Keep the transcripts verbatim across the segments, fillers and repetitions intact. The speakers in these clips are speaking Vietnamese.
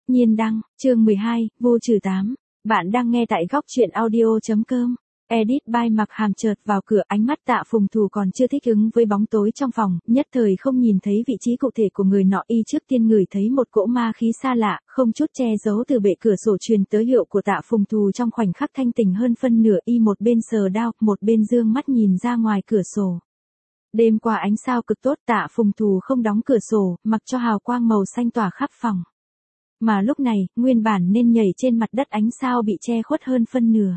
Nhiên đăng, chương mười hai, vô trừ tám. Bạn đang nghe tại góc truyện audio.com. Edit by Mặc Hàm chợt vào cửa, ánh mắt Tạ Phùng Thù còn chưa thích ứng với bóng tối trong phòng, nhất thời không nhìn thấy vị trí cụ thể của người nọ. Y trước tiên ngửi thấy một cỗ ma khí xa lạ, không chút che giấu từ bệ cửa sổ truyền tới hiệu của Tạ Phùng Thù trong khoảnh khắc thanh tỉnh hơn phân nửa. Y một bên sờ đao, một bên dương mắt nhìn ra ngoài cửa sổ. Đêm qua ánh sao cực tốt, Tạ Phùng Thù không đóng cửa sổ, mặc cho hào quang màu xanh tỏa khắp phòng. Mà lúc này, nguyên bản nên nhảy trên mặt đất ánh sao bị che khuất hơn phân nửa.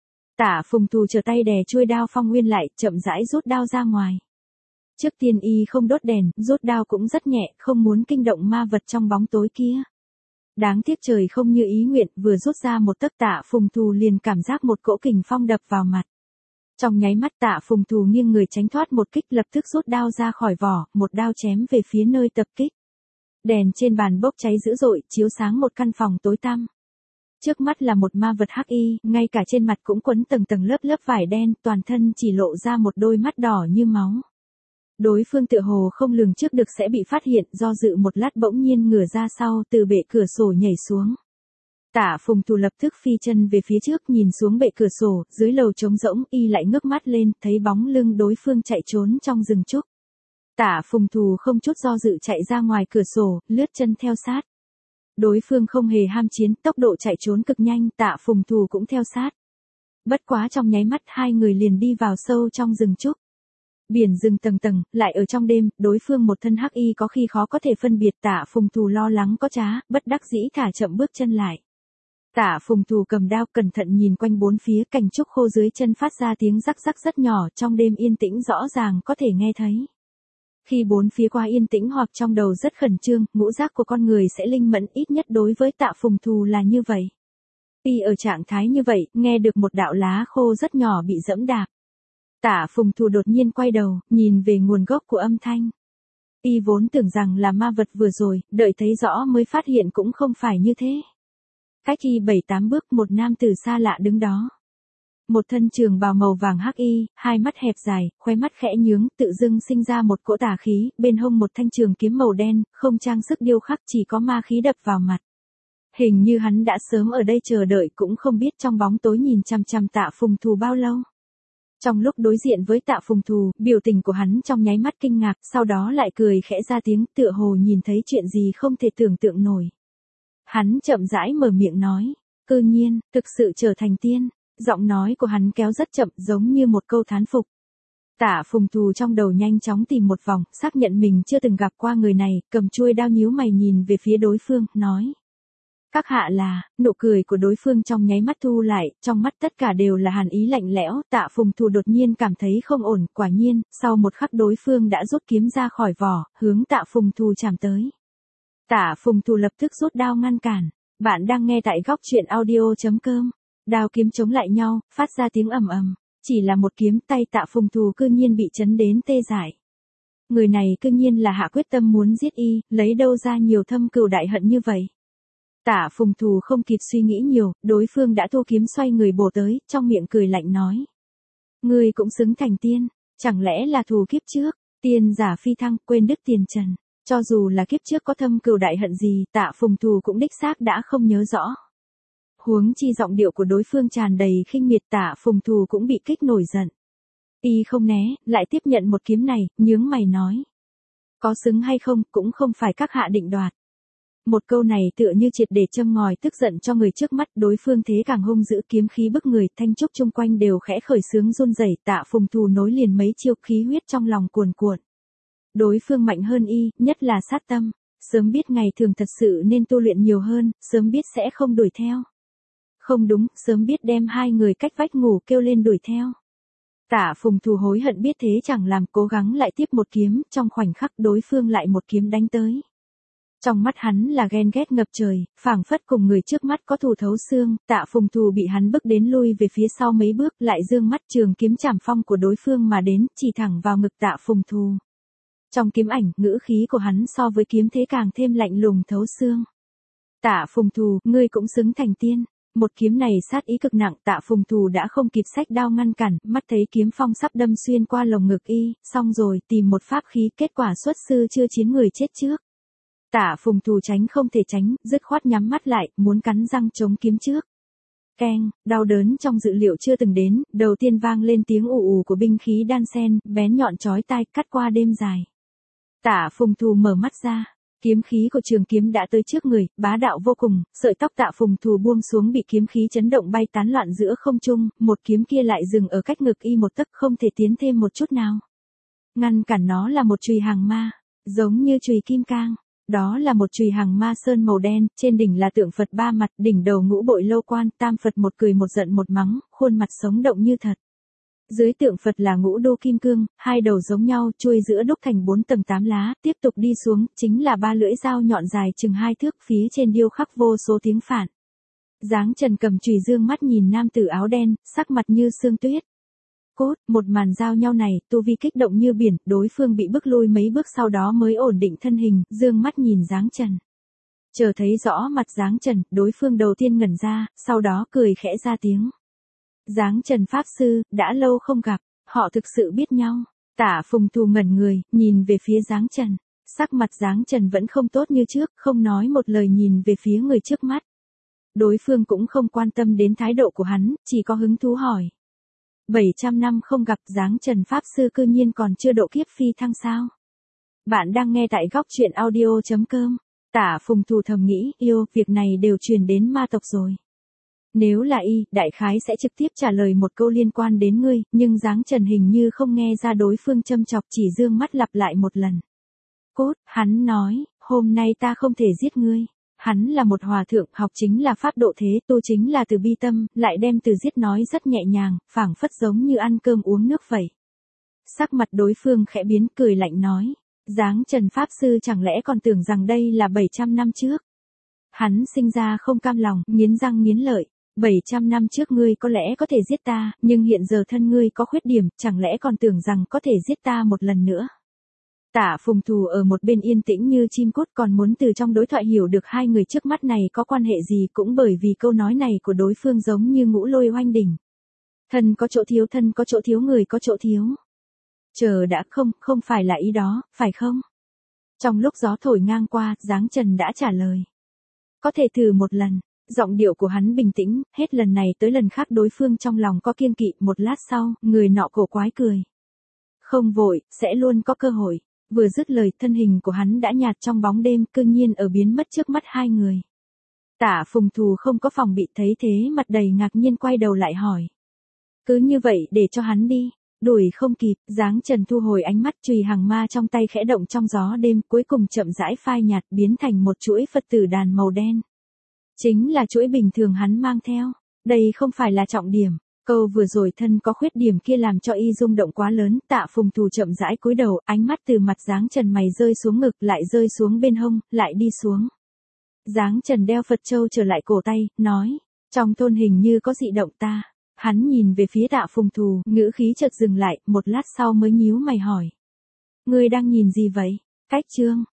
Tạ Phùng Thù trở tay đè chuôi đao phong nguyên lại, chậm rãi rút đao ra ngoài. Trước tiên y không đốt đèn, rút đao cũng rất nhẹ, không muốn kinh động ma vật trong bóng tối kia. Đáng tiếc trời không như ý nguyện, vừa rút ra một tấc Tạ Phùng Thù liền cảm giác một cỗ kình phong đập vào mặt. Trong nháy mắt Tạ Phùng Thù nghiêng người tránh thoát một kích, lập tức rút đao ra khỏi vỏ, một đao chém về phía nơi tập kích. Đèn trên bàn bốc cháy dữ dội, chiếu sáng một căn phòng tối tăm. Trước mắt là một ma vật hắc y, ngay cả trên mặt cũng quấn tầng tầng lớp lớp vải đen, toàn thân chỉ lộ ra một đôi mắt đỏ như máu. Đối phương tựa hồ không lường trước được sẽ bị phát hiện, do dự một lát bỗng nhiên ngửa ra sau, từ bệ cửa sổ nhảy xuống. Tạ Phùng Thù lập tức phi chân về phía trước, nhìn xuống bệ cửa sổ, dưới lầu trống rỗng, y lại ngước mắt lên, thấy bóng lưng đối phương chạy trốn trong rừng trúc. Tạ Phùng Thù không chút do dự chạy ra ngoài cửa sổ, lướt chân theo sát. Đối phương không hề ham chiến, tốc độ chạy trốn cực nhanh, Tạ Phùng Thù cũng theo sát. Bất quá trong nháy mắt hai người liền đi vào sâu trong rừng trúc. Biển rừng tầng tầng, lại ở trong đêm, đối phương một thân hắc y có khi khó có thể phân biệt. Tạ Phùng Thù lo lắng có trá, bất đắc dĩ thả chậm bước chân lại. Tạ Phùng Thù cầm đao cẩn thận nhìn quanh bốn phía, cành trúc khô dưới chân phát ra tiếng rắc rắc rất nhỏ, trong đêm yên tĩnh rõ ràng có thể nghe thấy. Khi bốn phía qua yên tĩnh hoặc trong đầu rất khẩn trương, ngũ giác của con người sẽ linh mẫn, ít nhất đối với Tạ Phùng Thù là như vậy. Y ở trạng thái như vậy, nghe được một đạo lá khô rất nhỏ bị dẫm đạp. Tạ Phùng Thù đột nhiên quay đầu, nhìn về nguồn gốc của âm thanh. Y vốn tưởng rằng là ma vật vừa rồi, đợi thấy rõ mới phát hiện cũng không phải như thế. Cách y bảy tám bước, một nam tử xa lạ đứng đó. Một thân trường bào màu vàng hắc y, hai mắt hẹp dài, khóe mắt khẽ nhướng, tự dưng sinh ra một cỗ tà khí, bên hông một thanh trường kiếm màu đen, không trang sức điêu khắc, chỉ có ma khí đập vào mặt. Hình như hắn đã sớm ở đây chờ đợi, cũng không biết trong bóng tối nhìn chằm chằm Tạ Phùng Thù bao lâu. Trong lúc đối diện với Tạ Phùng Thù, biểu tình của hắn trong nháy mắt kinh ngạc, sau đó lại cười khẽ ra tiếng, tựa hồ nhìn thấy chuyện gì không thể tưởng tượng nổi. Hắn chậm rãi mở miệng nói, cư nhiên, thực sự trở thành tiên. Giọng nói của hắn kéo rất chậm, giống như một câu thán phục. Tạ Phùng Thù trong đầu nhanh chóng tìm một vòng, xác nhận mình chưa từng gặp qua người này, cầm chuôi đao nhíu mày nhìn về phía đối phương, nói. Các hạ là, nụ cười của đối phương trong nháy mắt thu lại, trong mắt tất cả đều là hàn ý lạnh lẽo. Tạ Phùng Thù đột nhiên cảm thấy không ổn, quả nhiên, sau một khắc đối phương đã rút kiếm ra khỏi vỏ, hướng Tạ Phùng Thù chạm tới. Tạ Phùng Thù lập tức rút đao ngăn cản. Bạn đang nghe tại góc truyện audio.com. Đao kiếm chống lại nhau, phát ra tiếng ầm ầm. Chỉ là một kiếm, tay Tạ Phùng Thù cư nhiên bị chấn đến tê dại. Người này cư nhiên là hạ quyết tâm muốn giết y, lấy đâu ra nhiều thâm cừu đại hận như vậy. Tạ Phùng Thù không kịp suy nghĩ nhiều, đối phương đã thu kiếm xoay người bổ tới, trong miệng cười lạnh nói. Ngươi cũng xứng thành tiên, chẳng lẽ là thù kiếp trước, tiên giả phi thăng, quên đức tiền trần. Cho dù là kiếp trước có thâm cừu đại hận gì, Tạ Phùng Thù cũng đích xác đã không nhớ rõ. Huống chi giọng điệu của đối phương tràn đầy khinh miệt, Tạ Phùng Thù cũng bị kích nổi giận. Y không né, lại tiếp nhận một kiếm này, nhướng mày nói. Có xứng hay không, cũng không phải các hạ định đoạt. Một câu này tựa như triệt để châm ngòi tức giận cho người trước mắt, đối phương thế càng hung dữ, kiếm khí bức người, thanh trúc chung quanh đều khẽ khởi sướng run rẩy. Tạ Phùng Thù nối liền mấy chiêu, khí huyết trong lòng cuồn cuộn. Đối phương mạnh hơn y, nhất là sát tâm. Sớm biết ngày thường thật sự nên tu luyện nhiều hơn, sớm biết sẽ không đuổi theo. Không đúng, sớm biết đem hai người cách vách ngủ kêu lên đuổi theo. Tạ Phùng Thù hối hận biết thế chẳng làm, cố gắng lại tiếp một kiếm, trong khoảnh khắc đối phương lại một kiếm đánh tới. Trong mắt hắn là ghen ghét ngập trời, phảng phất cùng người trước mắt có thù thấu xương. Tạ Phùng Thù bị hắn bức đến lui về phía sau mấy bước, lại dương mắt trường kiếm chảm phong của đối phương mà đến, chỉ thẳng vào ngực Tạ Phùng Thù. Trong kiếm ảnh, ngữ khí của hắn so với kiếm thế càng thêm lạnh lùng thấu xương. Tạ Phùng Thù, ngươi cũng xứng thành tiên. Một kiếm này sát ý cực nặng, Tạ Phùng Thù đã không kịp xách đao ngăn cản, mắt thấy kiếm phong sắp đâm xuyên qua lồng ngực y, xong rồi, tìm một pháp khí, kết quả xuất sư chưa chiến người chết trước. Tạ Phùng Thù tránh không thể tránh, dứt khoát nhắm mắt lại, muốn cắn răng chống kiếm trước. Keng, đau đớn trong dự liệu chưa từng đến, đầu tiên vang lên tiếng ù ù của binh khí đan sen, bén nhọn chói tai, cắt qua đêm dài. Tạ Phùng Thù mở mắt ra, kiếm khí của trường kiếm đã tới trước người, bá đạo vô cùng, sợi tóc Tạ Phùng Thù buông xuống bị kiếm khí chấn động bay tán loạn giữa không trung, một kiếm kia lại dừng ở cách ngực y một tấc, không thể tiến thêm một chút nào. Ngăn cản nó là một chùy hàng ma, giống như chùy kim cang. Đó là một chùy hàng ma sơn màu đen, trên đỉnh là tượng Phật ba mặt, đỉnh đầu ngũ bội lâu quan, tam Phật một cười một giận một mắng, khuôn mặt sống động như thật. Dưới tượng Phật là ngũ đô kim cương, hai đầu giống nhau, chuôi giữa đúc thành bốn tầng tám lá, tiếp tục đi xuống, chính là ba lưỡi dao nhọn dài chừng hai thước, phía trên điêu khắc vô số tiếng phạn. Dáng Trần cầm chùy dương mắt nhìn nam tử áo đen, sắc mặt như sương tuyết. Cốt, một màn giao nhau này, tu vi kích động như biển, đối phương bị bức lui mấy bước sau đó mới ổn định thân hình, dương mắt nhìn Dáng Trần. Chờ thấy rõ mặt Dáng Trần, đối phương đầu tiên ngẩn ra, sau đó cười khẽ ra tiếng. Dáng Trần Pháp Sư, đã lâu không gặp, họ thực sự biết nhau. Tạ Phùng Thù ngẩn người, nhìn về phía Dáng Trần. Sắc mặt Dáng Trần vẫn không tốt như trước, không nói một lời nhìn về phía người trước mắt. Đối phương cũng không quan tâm đến thái độ của hắn, chỉ có hứng thú hỏi. bảy trăm năm không gặp, Dáng Trần Pháp Sư cư nhiên còn chưa độ kiếp phi thăng sao? Bạn đang nghe tại góc truyện audio chấm com. Tạ Phùng Thù thầm nghĩ, yêu, việc này đều truyền đến ma tộc rồi. Nếu là y, đại khái sẽ trực tiếp trả lời một câu liên quan đến ngươi, nhưng Dáng Trần hình như không nghe ra đối phương châm chọc, chỉ dương mắt lặp lại một lần. Cốt, hắn nói, hôm nay ta không thể giết ngươi. Hắn là một hòa thượng, học chính là pháp độ thế, tu chính là từ bi tâm, lại đem từ giết nói rất nhẹ nhàng, phảng phất giống như ăn cơm uống nước vậy. Sắc mặt đối phương khẽ biến, cười lạnh nói. Dáng Trần Pháp Sư chẳng lẽ còn tưởng rằng đây là bảy trăm năm trước. Hắn sinh ra không cam lòng, nghiến răng nghiến lợi. bảy trăm năm trước ngươi có lẽ có thể giết ta, nhưng hiện giờ thân ngươi có khuyết điểm, chẳng lẽ còn tưởng rằng có thể giết ta một lần nữa. Tạ Phùng Thù ở một bên yên tĩnh như chim cút, còn muốn từ trong đối thoại hiểu được hai người trước mắt này có quan hệ gì, cũng bởi vì câu nói này của đối phương giống như ngũ lôi oanh đỉnh. Thân có chỗ thiếu thân có chỗ thiếu người có chỗ thiếu. Chờ đã, không, không phải là ý đó, phải không? Trong lúc gió thổi ngang qua, Dáng Trần đã trả lời. Có thể thử một lần. Giọng điệu của hắn bình tĩnh, hết lần này tới lần khác đối phương trong lòng có kiêng kỵ, một lát sau, người nọ cổ quái cười. Không vội, sẽ luôn có cơ hội. Vừa dứt lời, thân hình của hắn đã nhạt trong bóng đêm, cư nhiên ở biến mất trước mắt hai người. Tạ Phùng Thù không có phòng bị, thấy thế mặt đầy ngạc nhiên quay đầu lại hỏi. Cứ như vậy để cho hắn đi. Đuổi không kịp, Dáng Trần thu hồi ánh mắt, chùy hàng ma trong tay khẽ động trong gió đêm, cuối cùng chậm rãi phai nhạt, biến thành một chuỗi Phật tử đàn màu đen. Chính là chuỗi bình thường hắn mang theo. Đây không phải là trọng điểm. Câu vừa rồi thân có khuyết điểm kia làm cho y rung động quá lớn. Tạ Phùng Thù chậm rãi cúi đầu, ánh mắt từ mặt Dáng Trần mày rơi xuống ngực, lại rơi xuống bên hông, lại đi xuống. Dáng Trần đeo Phật châu trở lại cổ tay, nói. Trong thôn hình như có dị động ta. Hắn nhìn về phía Tạ Phùng Thù, ngữ khí chợt dừng lại, một lát sau mới nhíu mày hỏi. Ngươi đang nhìn gì vậy? Cách chương.